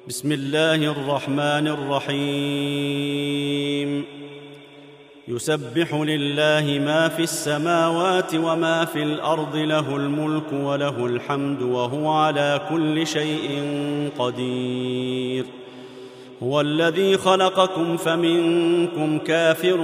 بسم الله الرحمن الرحيم. يسبح لله ما في السماوات وما في الأرض، له الملك وله الحمد وهو على كل شيء قدير. هو الذي خلقكم فمنكم كافر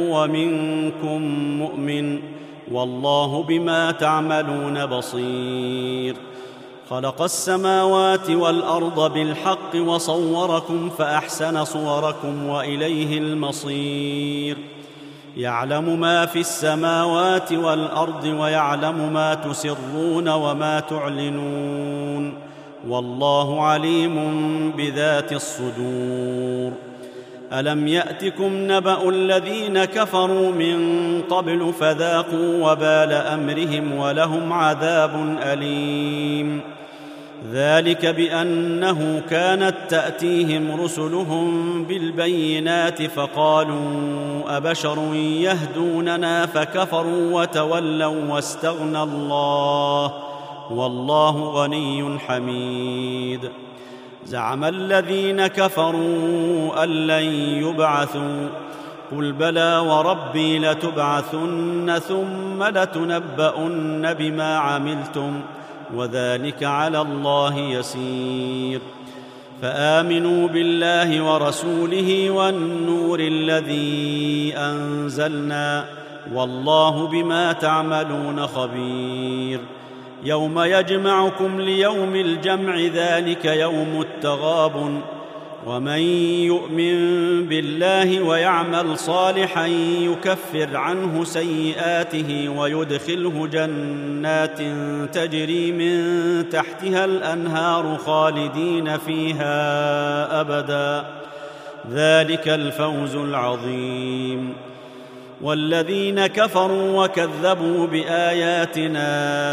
ومنكم مؤمن، والله بما تعملون بصير. خلق السماوات والأرض بالحق وصوركم فأحسن صوركم وإليه المصير. يعلم ما في السماوات والأرض ويعلم ما تسرون وما تعلنون، والله عليم بذات الصدور. ألم يأتكم نبأ الذين كفروا من قبل فذاقوا وبال أمرهم ولهم عذاب أليم. ذلك بأنه كانت تأتيهم رسلهم بالبينات فقالوا أبشر يهدوننا فكفروا وتولوا واستغنى الله، والله غني حميد. زعم الذين كفروا أن لن يبعثوا، قل بلى وربي لتبعثن ثم لتنبؤن بما عملتم، وذلك على الله يسير. فآمنوا بالله ورسوله والنور الذي أنزلنا، والله بما تعملون خبير. يوم يجمعكم ليوم الجمع، ذلك يوم التغابن. ومن يؤمن بالله ويعمل صالحا يكفر عنه سيئاته ويدخله جنات تجري من تحتها الأنهار خالدين فيها أبدا، ذلك الفوز العظيم. والذين كفروا وكذبوا بآياتنا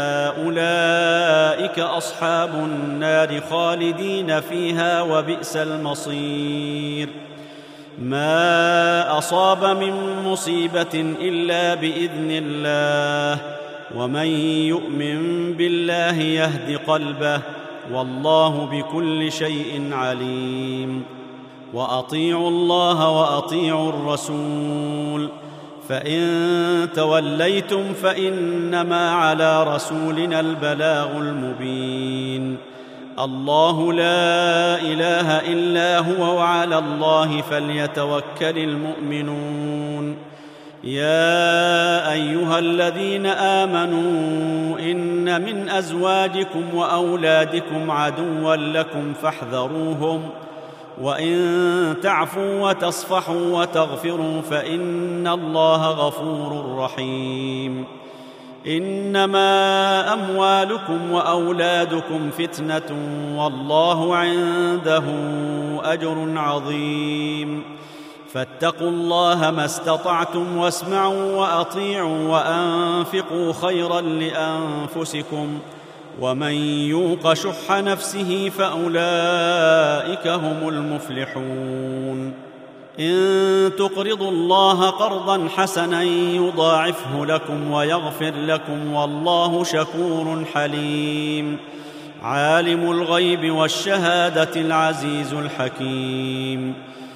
أولئك أصحاب النار خالدين فيها، وبئس المصير. ما أصاب من مصيبة إلا بإذن الله، ومن يؤمن بالله يهد قلبه، والله بكل شيء عليم. وأطيعوا الله وأطيعوا الرسول، فإن توليتم فإنما على رسولنا البلاغ المبين. الله لا إله إلا هو، وعلى الله فليتوكل المؤمنون. يا أيها الذين آمنوا إن من أزواجكم وأولادكم عدوا لكم فاحذروهم، وإن تعفوا وتصفحوا وتغفروا فإن الله غفور رحيم. إنما أموالكم وأولادكم فتنة، والله عنده أجر عظيم. فاتقوا الله ما استطعتم، واسمعوا وأطيعوا وأنفقوا خيرا لأنفسكم، ومن يوق شح نفسه فأولئك هم المفلحون. إن تقرضوا الله قرضا حسنا يضاعفه لكم ويغفر لكم، والله شكور حليم. عالم الغيب والشهادة العزيز الحكيم.